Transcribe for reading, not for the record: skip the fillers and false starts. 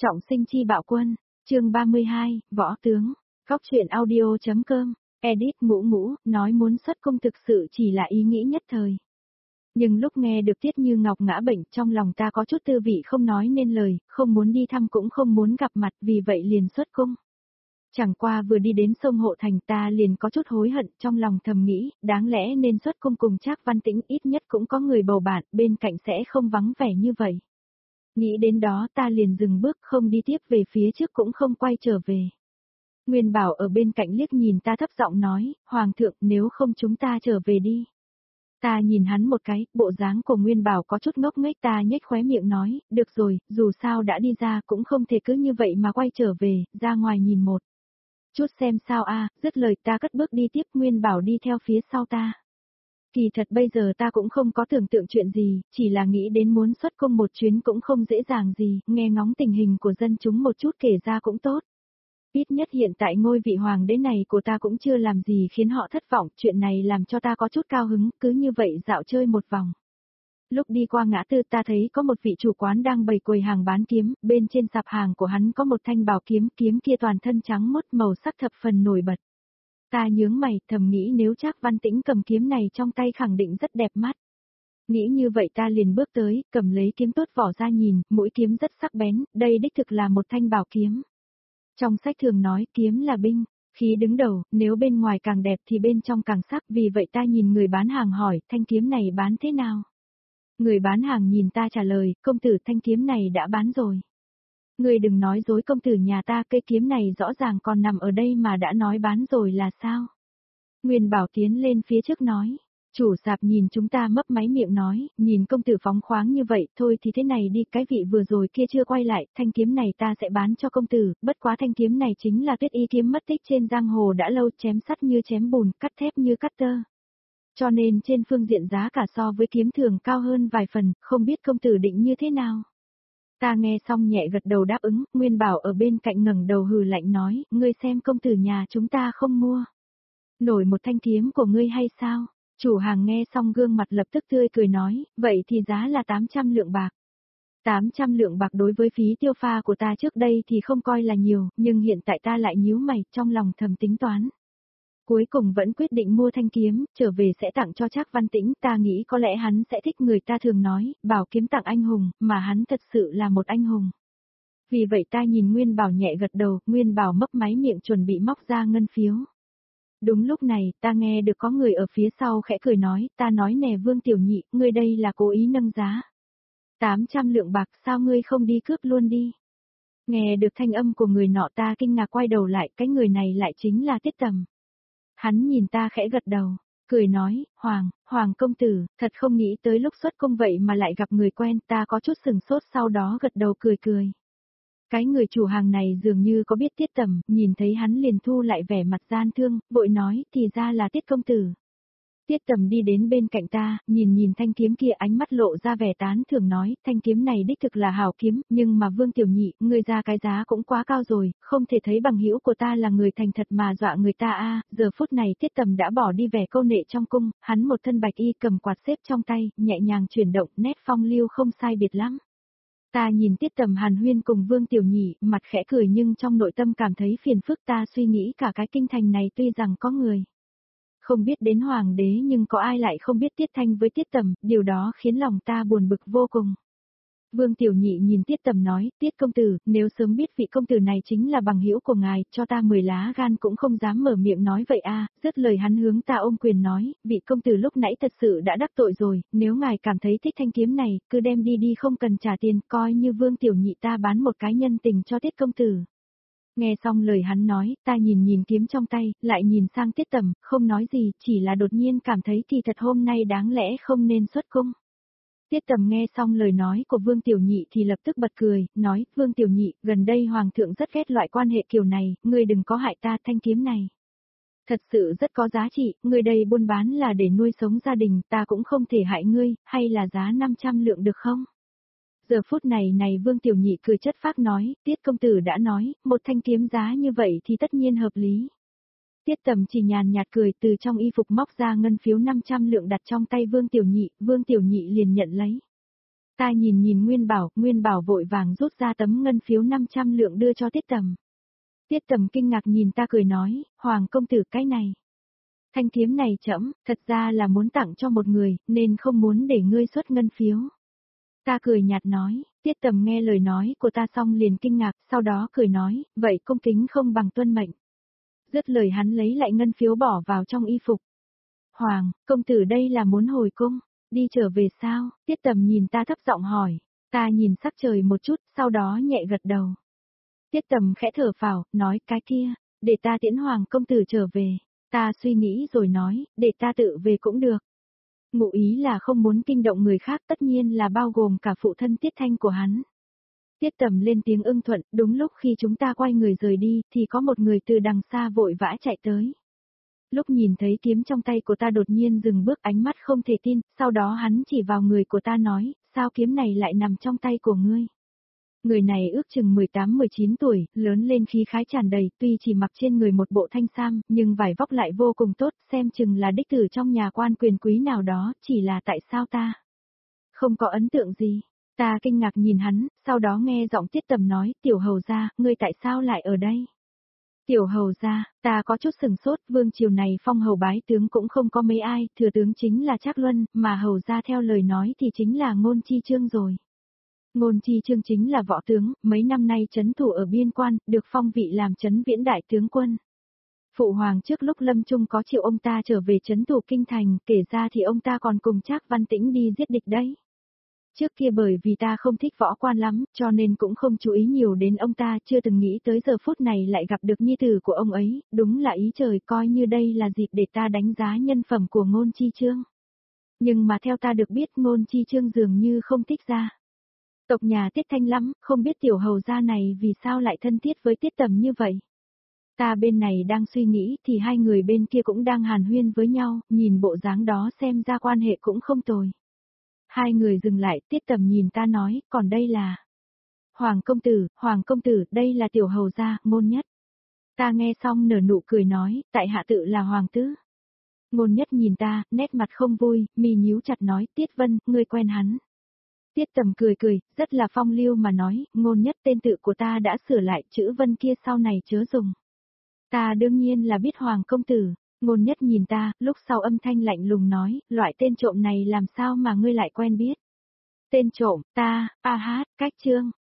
Trọng sinh chi bạo quân, chương 32, võ tướng, Cóc truyện audio.com, edit Ngũ Ngũ, nói muốn xuất cung thực sự chỉ là ý nghĩ nhất thời. Nhưng lúc nghe được Tiết Như Ngọc ngã bệnh, trong lòng ta có chút tư vị không nói nên lời, không muốn đi thăm cũng không muốn gặp mặt, vì vậy liền xuất cung. Chẳng qua vừa đi đến sông Hộ Thành ta liền có chút hối hận, trong lòng thầm nghĩ, đáng lẽ nên xuất cung cùng Trác Văn Tĩnh, ít nhất cũng có người bầu bạn, bên cạnh sẽ không vắng vẻ như vậy. Nghĩ đến đó ta liền dừng bước, không đi tiếp về phía trước cũng không quay trở về. Nguyên Bảo ở bên cạnh liếc nhìn ta thấp giọng nói, Hoàng thượng, nếu không chúng ta trở về đi. Ta nhìn hắn một cái, bộ dáng của Nguyên Bảo có chút ngốc nghếch, ta nhếch khóe miệng nói, được rồi, dù sao đã đi ra cũng không thể cứ như vậy mà quay trở về, ra ngoài nhìn một chút xem sao a. Dứt lời ta cất bước đi tiếp, Nguyên Bảo đi theo phía sau ta. Kỳ thật bây giờ ta cũng không có tưởng tượng chuyện gì, chỉ là nghĩ đến muốn xuất cung một chuyến cũng không dễ dàng gì, nghe ngóng tình hình của dân chúng một chút kể ra cũng tốt. Ít nhất hiện tại ngôi vị hoàng đế này của ta cũng chưa làm gì khiến họ thất vọng, chuyện này làm cho ta có chút cao hứng, cứ như vậy dạo chơi một vòng. Lúc đi qua ngã tư ta thấy có một vị chủ quán đang bày quầy hàng bán kiếm, bên trên sạp hàng của hắn có một thanh bảo kiếm, kiếm kia toàn thân trắng muốt, màu sắc thập phần nổi bật. Ta nhướng mày, thầm nghĩ nếu Trác Văn Tĩnh cầm kiếm này trong tay khẳng định rất đẹp mắt. Nghĩ như vậy ta liền bước tới, cầm lấy kiếm tốt vỏ ra nhìn, mũi kiếm rất sắc bén, đây đích thực là một thanh bảo kiếm. Trong sách thường nói kiếm là binh, khí đứng đầu, nếu bên ngoài càng đẹp thì bên trong càng sắc, vì vậy ta nhìn người bán hàng hỏi, thanh kiếm này bán thế nào? Người bán hàng nhìn ta trả lời, công tử, thanh kiếm này đã bán rồi. Người đừng nói dối công tử, nhà ta cây kiếm này rõ ràng còn nằm ở đây mà đã nói bán rồi là sao? Nguyên Bảo tiến lên phía trước nói. Chủ sạp nhìn chúng ta mấp máy miệng nói, nhìn công tử phóng khoáng như vậy, thôi thì thế này đi, cái vị vừa rồi kia chưa quay lại, thanh kiếm này ta sẽ bán cho công tử, bất quá thanh kiếm này chính là Tuyết Y kiếm mất tích trên giang hồ đã lâu, chém sắt như chém bùn, cắt thép như cắt tơ. Cho nên trên phương diện giá cả so với kiếm thường cao hơn vài phần, không biết công tử định như thế nào. Ta nghe xong nhẹ gật đầu đáp ứng, Nguyên Bảo ở bên cạnh ngẩng đầu hừ lạnh nói, ngươi xem công tử nhà chúng ta không mua nổi một thanh kiếm của ngươi hay sao? Chủ hàng nghe xong gương mặt lập tức tươi cười nói, vậy thì giá là 800 lượng bạc. 800 lượng bạc đối với phí tiêu pha của ta trước đây thì không coi là nhiều, nhưng hiện tại ta lại nhíu mày, trong lòng thầm tính toán. Cuối cùng vẫn quyết định mua thanh kiếm, trở về sẽ tặng cho Trác Văn Tĩnh, ta nghĩ có lẽ hắn sẽ thích, người ta thường nói, bảo kiếm tặng anh hùng, mà hắn thật sự là một anh hùng. Vì vậy ta nhìn Nguyên Bảo nhẹ gật đầu, Nguyên Bảo mấp máy miệng chuẩn bị móc ra ngân phiếu. Đúng lúc này, ta nghe được có người ở phía sau khẽ cười nói, ta nói nè Vương Tiểu Nhị, ngươi đây là cố ý nâng giá. 800 lượng bạc, sao ngươi không đi cướp luôn đi? Nghe được thanh âm của người nọ ta kinh ngạc quay đầu lại, cái người này lại chính là Tiết Tầm. Hắn nhìn ta khẽ gật đầu, cười nói, Hoàng công tử, thật không nghĩ tới lúc xuất cung vậy mà lại gặp người quen, ta có chút sừng sốt, sau đó gật đầu cười cười. Cái người chủ hàng này dường như có biết Tiết Tầm, nhìn thấy hắn liền thu lại vẻ mặt gian thương, vội nói, thì ra là Tiết công tử. Tiết Tầm đi đến bên cạnh ta, nhìn thanh kiếm kia, ánh mắt lộ ra vẻ tán thưởng nói, thanh kiếm này đích thực là hảo kiếm, nhưng mà Vương Tiểu Nhị, ngươi ra cái giá cũng quá cao rồi, không thể thấy bằng hữu của ta là người thành thật mà dọa người ta a. Giờ phút này Tiết Tầm đã bỏ đi vẻ câu nệ trong cung, hắn một thân bạch y cầm quạt xếp trong tay, nhẹ nhàng chuyển động, nét phong lưu không sai biệt lắm. Ta nhìn Tiết Tầm hàn huyên cùng Vương Tiểu Nhị, mặt khẽ cười nhưng trong nội tâm cảm thấy phiền phức, ta suy nghĩ cả cái kinh thành này tuy rằng có người không biết đến hoàng đế nhưng có ai lại không biết Tiết Thanh với Tiết Tầm, điều đó khiến lòng ta buồn bực vô cùng. Vương Tiểu Nhị nhìn Tiết Tầm nói, Tiết công tử, nếu sớm biết vị công tử này chính là bằng hữu của ngài, cho ta 10 lá gan cũng không dám mở miệng nói vậy a. Dứt lời hắn hướng ta ôm quyền nói, vị công tử lúc nãy thật sự đã đắc tội rồi, nếu ngài cảm thấy thích thanh kiếm này, cứ đem đi đi không cần trả tiền, coi như Vương Tiểu Nhị ta bán một cái nhân tình cho Tiết công tử. Nghe xong lời hắn nói, ta nhìn kiếm trong tay, lại nhìn sang Tiết Tầm, không nói gì, chỉ là đột nhiên cảm thấy thì thật hôm nay đáng lẽ không nên xuất cung. Tiết Tầm nghe xong lời nói của Vương Tiểu Nhị thì lập tức bật cười, nói, Vương Tiểu Nhị, gần đây Hoàng thượng rất ghét loại quan hệ kiểu này, ngươi đừng có hại ta, thanh kiếm này thật sự rất có giá trị, ngươi đây buôn bán là để nuôi sống gia đình, ta cũng không thể hại ngươi, hay là giá 500 lượng được không? Giờ phút này Vương Tiểu Nhị cười chất phác nói, Tiết công tử đã nói, một thanh kiếm giá như vậy thì tất nhiên hợp lý. Tiết Tầm chỉ nhàn nhạt cười, từ trong y phục móc ra ngân phiếu 500 lượng đặt trong tay Vương Tiểu Nhị liền nhận lấy. Ta nhìn Nguyên Bảo vội vàng rút ra tấm ngân phiếu 500 lượng đưa cho Tiết Tầm. Tiết Tầm kinh ngạc nhìn ta cười nói, Hoàng công tử cái này. Thanh kiếm này trẫm, thật ra là muốn tặng cho một người, nên không muốn để ngươi xuất ngân phiếu. Ta cười nhạt nói, Tiết Tầm nghe lời nói của ta xong liền kinh ngạc, sau đó cười nói, vậy công kính không bằng tuân mệnh. Dứt lời hắn lấy lại ngân phiếu bỏ vào trong y phục. Hoàng, công tử đây là muốn hồi cung, đi trở về sao? Tiết Tầm nhìn ta thấp giọng hỏi, ta nhìn sắc trời một chút, sau đó nhẹ gật đầu. Tiết Tầm khẽ thở phào, nói cái kia, để ta tiễn Hoàng công tử trở về. Ta suy nghĩ rồi nói, để ta tự về cũng được. Ngụ ý là không muốn kinh động người khác, tất nhiên là bao gồm cả phụ thân Tiết Thanh của hắn. Tiết Tầm lên tiếng ưng thuận, đúng lúc khi chúng ta quay người rời đi, thì có một người từ đằng xa vội vã chạy tới. Lúc nhìn thấy kiếm trong tay của ta đột nhiên dừng bước, ánh mắt không thể tin, sau đó hắn chỉ vào người của ta nói, sao kiếm này lại nằm trong tay của ngươi? Người này ước chừng 18-19 tuổi, lớn lên khí khái tràn đầy, tuy chỉ mặc trên người một bộ thanh sam, nhưng vải vóc lại vô cùng tốt, xem chừng là đích tử trong nhà quan quyền quý nào đó, chỉ là tại sao ta không có ấn tượng gì. Ta kinh ngạc nhìn hắn, sau đó nghe giọng Tiết Tầm nói, tiểu hầu gia, ngươi tại sao lại ở đây? Tiểu hầu gia, ta có chút sừng sốt, vương triều này phong hầu bái tướng cũng không có mấy ai, thừa tướng chính là Trác Luân, mà hầu gia theo lời nói thì chính là Ngôn Chi Chương rồi. Ngôn Chi Chương chính là võ tướng, mấy năm nay trấn thủ ở biên quan, được phong vị làm trấn viễn đại tướng quân. Phụ hoàng trước lúc lâm chung có triệu ông ta trở về trấn thủ kinh thành, kể ra thì ông ta còn cùng Trác Văn Tĩnh đi giết địch đấy. Trước kia bởi vì ta không thích võ quan lắm, cho nên cũng không chú ý nhiều đến ông ta, chưa từng nghĩ tới giờ phút này lại gặp được nhi tử của ông ấy, đúng là ý trời, coi như đây là dịp để ta đánh giá nhân phẩm của Ngôn Chi Chương. Nhưng mà theo ta được biết Ngôn Chi Chương dường như không thích ra tộc nhà Tiết Thanh lắm, không biết tiểu hầu gia này vì sao lại thân thiết với Tiết Tầm như vậy. Ta bên này đang suy nghĩ thì hai người bên kia cũng đang hàn huyên với nhau, nhìn bộ dáng đó xem ra quan hệ cũng không tồi. Hai người dừng lại, Tiết Tầm nhìn ta nói, còn đây là Hoàng công tử, đây là tiểu hầu gia, Ngôn Nhất. Ta nghe xong nở nụ cười nói, tại hạ tự là Hoàng tứ. Ngôn Nhất nhìn ta, nét mặt không vui, mi nhíu chặt nói, Tiết Vân, ngươi quen hắn. Tiết Tầm cười, rất là phong lưu mà nói, Ngôn Nhất tên tự của ta đã sửa lại, chữ Vân kia sau này chớ dùng. Ta đương nhiên là biết Hoàng công tử. Ngôn Nhất nhìn ta, lúc sau âm thanh lạnh lùng nói, loại tên trộm này làm sao mà ngươi lại quen biết? Tên trộm, ta, cách chương.